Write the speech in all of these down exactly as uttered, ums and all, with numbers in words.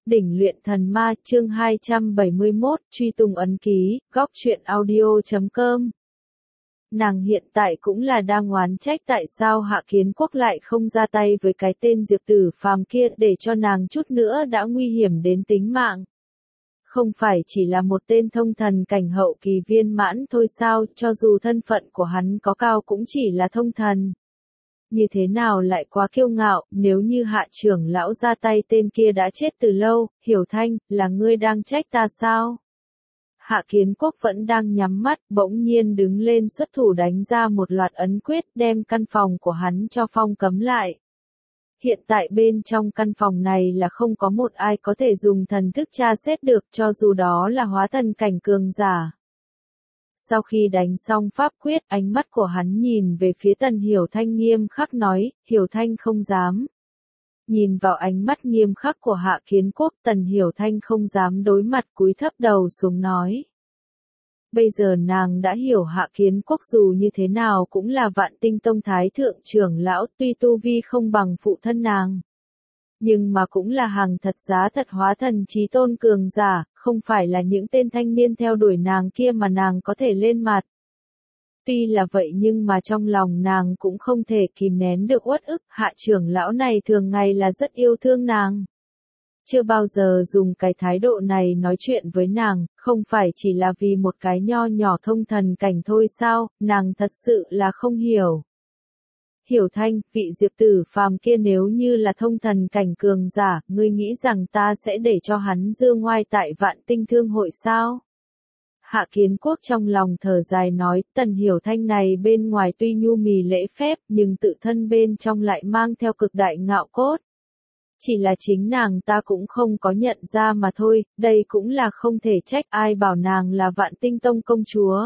Đỉnh luyện thần ma chương hai trăm bảy mươi mốt, truy tung ấn ký, góc truyện audio chấm com. Nàng hiện tại cũng là đang oán trách tại sao Hạ Kiến Quốc lại không ra tay với cái tên Diệp Tử Phàm kia để cho nàng chút nữa đã nguy hiểm đến tính mạng. Không phải chỉ là một tên thông thần cảnh hậu kỳ viên mãn thôi sao, cho dù thân phận của hắn có cao cũng chỉ là thông thần. Như thế nào lại quá kiêu ngạo, nếu như Hạ trưởng lão ra tay tên kia đã chết từ lâu, Hiểu Thanh, là ngươi đang trách ta sao? Hạ Kiến Quốc vẫn đang nhắm mắt, bỗng nhiên đứng lên xuất thủ đánh ra một loạt ấn quyết đem căn phòng của hắn cho phong cấm lại. Hiện tại bên trong căn phòng này là không có một ai có thể dùng thần thức tra xét được cho dù đó là hóa thần cảnh cường giả. Sau khi đánh xong pháp quyết, ánh mắt của hắn nhìn về phía Tần Hiểu Thanh nghiêm khắc nói, Hiểu Thanh không dám. Nhìn vào ánh mắt nghiêm khắc của Hạ Kiến Quốc, Tần Hiểu Thanh không dám đối mặt cúi thấp đầu xuống nói. Bây giờ nàng đã hiểu Hạ Kiến Quốc dù như thế nào cũng là Vạn Tinh Tông Thái Thượng trưởng lão, tuy tu vi không bằng phụ thân nàng. Nhưng mà cũng là hàng thật giá thật hóa thần chí tôn cường giả, không phải là những tên thanh niên theo đuổi nàng kia mà nàng có thể lên mặt. Tuy là vậy nhưng mà trong lòng nàng cũng không thể kìm nén được uất ức, Hạ trưởng lão này thường ngày là rất yêu thương nàng. Chưa bao giờ dùng cái thái độ này nói chuyện với nàng, không phải chỉ là vì một cái nho nhỏ thông thần cảnh thôi sao, nàng thật sự là không hiểu. Hiểu Thanh, vị Diệp Tử Phàm kia nếu như là thông thần cảnh cường giả, ngươi nghĩ rằng ta sẽ để cho hắn dương ngoai tại Vạn Tinh Thương hội sao? Hạ Kiến Quốc trong lòng thở dài nói, Tần Hiểu Thanh này bên ngoài tuy nhu mì lễ phép, nhưng tự thân bên trong lại mang theo cực đại ngạo cốt. Chỉ là chính nàng ta cũng không có nhận ra mà thôi, đây cũng là không thể trách ai bảo nàng là Vạn Tinh Tông công chúa.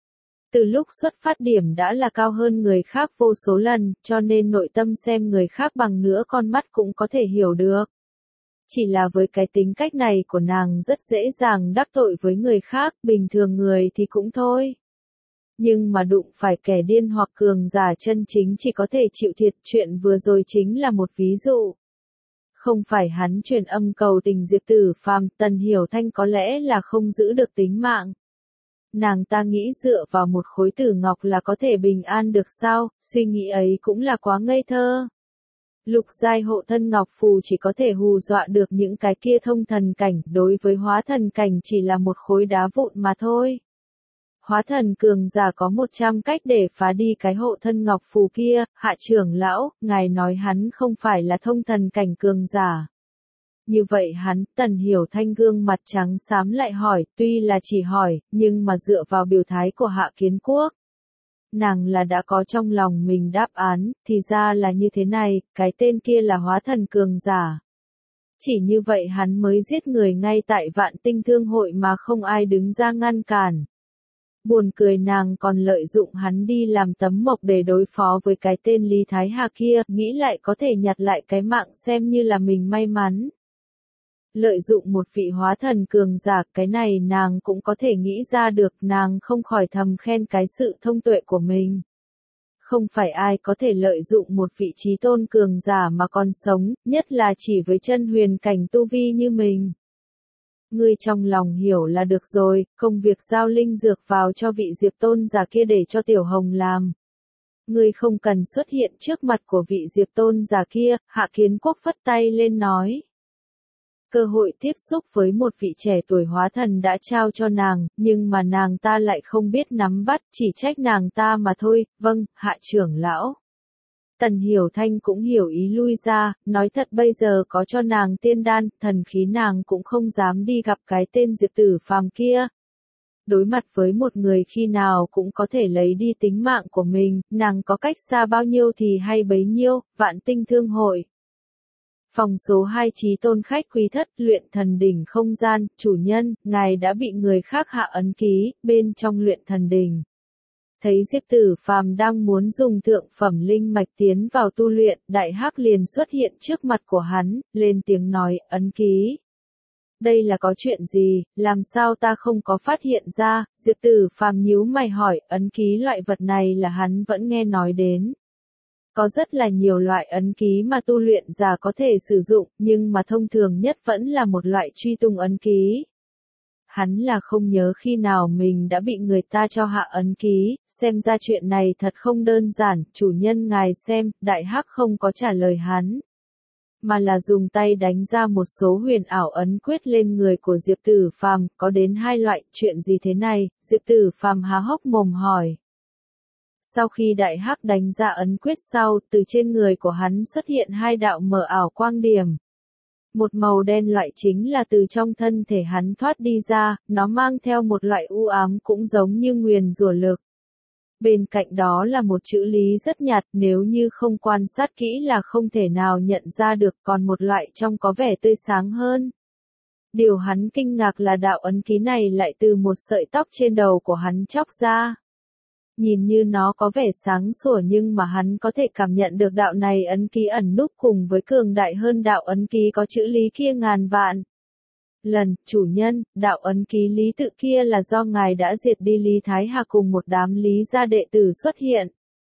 Từ lúc xuất phát điểm đã là cao hơn người khác vô số lần, cho nên nội tâm xem người khác bằng nửa con mắt cũng có thể hiểu được. Chỉ là với cái tính cách này của nàng rất dễ dàng đắc tội với người khác, bình thường người thì cũng thôi. Nhưng mà đụng phải kẻ điên hoặc cường giả chân chính chỉ có thể chịu thiệt, chuyện vừa rồi chính là một ví dụ. Không phải hắn truyền âm cầu tình Diệp Tử Phàm, Tần Hiểu Thanh có lẽ là không giữ được tính mạng. Nàng ta nghĩ dựa vào một khối tử ngọc là có thể bình an được sao, suy nghĩ ấy cũng là quá ngây thơ. Lục giai hộ thân ngọc phù chỉ có thể hù dọa được những cái kia thông thần cảnh, đối với hóa thần cảnh chỉ là một khối đá vụn mà thôi. Hóa thần cường giả có một trăm cách để phá đi cái hộ thân ngọc phù kia, Hạ trưởng lão, ngài nói hắn không phải là thông thần cảnh cường giả. Như vậy hắn, Tần Hiểu Thanh gương mặt trắng xám lại hỏi, tuy là chỉ hỏi, nhưng mà dựa vào biểu thái của Hạ Kiến Quốc. Nàng là đã có trong lòng mình đáp án, thì ra là như thế này, cái tên kia là hóa thần cường giả. Chỉ như vậy hắn mới giết người ngay tại Vạn Tinh Thương hội mà không ai đứng ra ngăn cản. Buồn cười nàng còn lợi dụng hắn đi làm tấm mộc để đối phó với cái tên Lý Thái Hà kia, nghĩ lại có thể nhặt lại cái mạng xem như là mình may mắn. Lợi dụng một vị hóa thần cường giả, cái này nàng cũng có thể nghĩ ra được, nàng không khỏi thầm khen cái sự thông tuệ của mình. Không phải ai có thể lợi dụng một vị trí tôn cường giả mà còn sống, nhất là chỉ với chân huyền cảnh tu vi như mình. Ngươi trong lòng hiểu là được rồi, công việc giao linh dược vào cho vị Diệp tôn giả kia để cho Tiểu Hồng làm. Ngươi không cần xuất hiện trước mặt của vị Diệp tôn giả kia, Hạ Kiến Quốc phất tay lên nói. Cơ hội tiếp xúc với một vị trẻ tuổi hóa thần đã trao cho nàng, nhưng mà nàng ta lại không biết nắm bắt, chỉ trách nàng ta mà thôi, vâng, Hạ trưởng lão. Tần Hiểu Thanh cũng hiểu ý lui ra, nói thật bây giờ có cho nàng tiên đan, thần khí nàng cũng không dám đi gặp cái tên Diệp Tử Phàm kia. Đối mặt với một người khi nào cũng có thể lấy đi tính mạng của mình, nàng có cách xa bao nhiêu thì hay bấy nhiêu, Vạn Tinh Thương hội. Phòng số hai Chí tôn khách quý thất, luyện thần đỉnh không gian, chủ nhân, ngài đã bị người khác hạ ấn ký, bên trong luyện thần đỉnh. Thấy Diệp Tử Phàm đang muốn dùng thượng phẩm linh mạch tiến vào tu luyện, Đại Hắc liền xuất hiện trước mặt của hắn, lên tiếng nói, ấn ký. Đây là có chuyện gì, làm sao ta không có phát hiện ra, Diệp Tử Phàm nhíu mày hỏi, ấn ký loại vật này là hắn vẫn nghe nói đến. Có rất là nhiều loại ấn ký mà tu luyện giả có thể sử dụng, nhưng mà thông thường nhất vẫn là một loại truy tung ấn ký. Hắn là không nhớ khi nào mình đã bị người ta cho hạ ấn ký, xem ra chuyện này thật không đơn giản, chủ nhân ngài xem, đại hắc không có trả lời hắn. Mà là dùng tay đánh ra một số huyền ảo ấn quyết lên người của Diệp Tử Phàm, có đến hai loại, chuyện gì thế này, Diệp Tử Phàm há hốc mồm hỏi. Sau khi đại hắc đánh ra ấn quyết sau, từ trên người của hắn xuất hiện hai đạo mờ ảo quang điểm. Một màu đen loại chính là từ trong thân thể hắn thoát đi ra, nó mang theo một loại u ám cũng giống như nguyền rủa lực. Bên cạnh đó là một chữ lý rất nhạt, nếu như không quan sát kỹ là không thể nào nhận ra được, còn một loại trong có vẻ tươi sáng hơn. Điều hắn kinh ngạc là đạo ấn ký này lại từ một sợi tóc trên đầu của hắn chóc ra. Nhìn như nó có vẻ sáng sủa nhưng mà hắn có thể cảm nhận được đạo này ấn ký ẩn núp cùng với cường đại hơn đạo ấn ký có chữ lý kia ngàn vạn. Lần, chủ nhân, đạo ấn ký lý tự kia là do ngài đã diệt đi Lý Thái Hà cùng một đám lý gia đệ tử xuất hiện.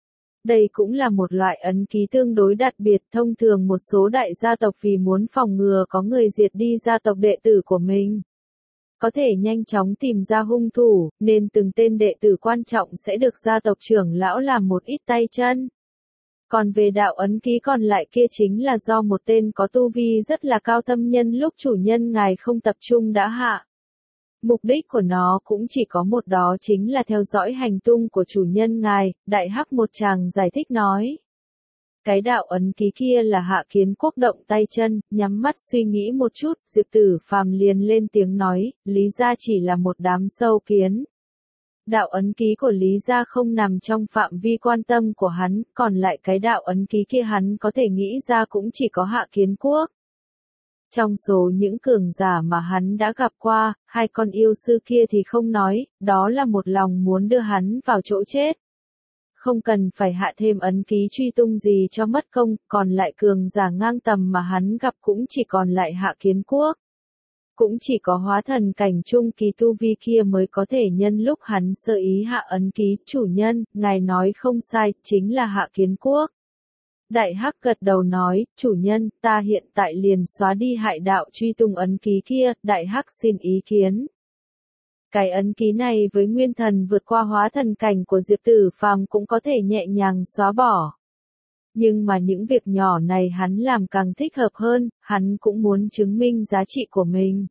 Đây cũng là một loại ấn ký tương đối đặc biệt, thông thường một số đại gia tộc vì muốn phòng ngừa có người diệt đi gia tộc đệ tử của mình. Có thể nhanh chóng tìm ra hung thủ, nên từng tên đệ tử quan trọng sẽ được gia tộc trưởng lão làm một ít tay chân. Còn về đạo ấn ký còn lại kia chính là do một tên có tu vi rất là cao thâm nhân lúc chủ nhân ngài không tập trung đã hạ. Mục đích của nó cũng chỉ có một, đó chính là theo dõi hành tung của chủ nhân ngài, đại hắc một chàng giải thích nói. Cái đạo ấn ký kia là Hạ Kiến Quốc động tay chân, nhắm mắt suy nghĩ một chút, Diệp Tử Phàm liền lên tiếng nói, Lý gia chỉ là một đám sâu kiến. Đạo ấn ký của Lý gia không nằm trong phạm vi quan tâm của hắn, còn lại cái đạo ấn ký kia hắn có thể nghĩ ra cũng chỉ có Hạ Kiến Quốc. Trong số những cường giả mà hắn đã gặp qua, hai con yêu sư kia thì không nói, đó là một lòng muốn đưa hắn vào chỗ chết. Không cần phải hạ thêm ấn ký truy tung gì cho mất công, còn lại cường giả ngang tầm mà hắn gặp cũng chỉ còn lại Hạ Kiến Quốc. Cũng chỉ có hóa thần cảnh trung kỳ tu vi kia mới có thể nhân lúc hắn sơ ý hạ ấn ký, chủ nhân, ngài nói không sai, chính là Hạ Kiến Quốc. Đại hắc gật đầu nói, chủ nhân, ta hiện tại liền xóa đi hại đạo truy tung ấn ký kia, đại hắc xin ý kiến. Cái ấn ký này với nguyên thần vượt qua hóa thần cảnh của Diệp Tử Phàm cũng có thể nhẹ nhàng xóa bỏ. Nhưng mà những việc nhỏ này hắn làm càng thích hợp hơn, hắn cũng muốn chứng minh giá trị của mình.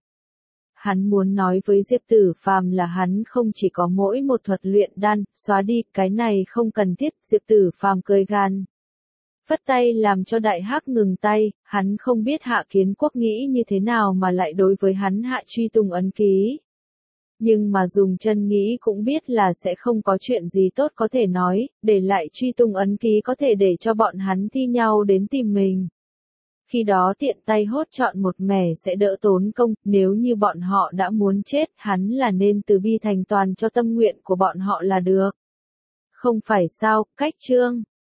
Hắn muốn nói với Diệp Tử Phàm là hắn không chỉ có mỗi một thuật luyện đan, xóa đi, cái này không cần thiết, Diệp Tử Phàm cười gan. Phất tay làm cho đại hắc ngừng tay, hắn không biết Hạ Kiến Quốc nghĩ như thế nào mà lại đối với hắn hạ truy tung ấn ký. Nhưng mà dùng chân nghĩ cũng biết là sẽ không có chuyện gì tốt có thể nói, để lại truy tung ấn ký có thể để cho bọn hắn thi nhau đến tìm mình. Khi đó tiện tay hốt chọn một mẻ sẽ đỡ tốn công, nếu như bọn họ đã muốn chết, hắn là nên từ bi thành toàn cho tâm nguyện của bọn họ là được. Không phải sao, cách chương.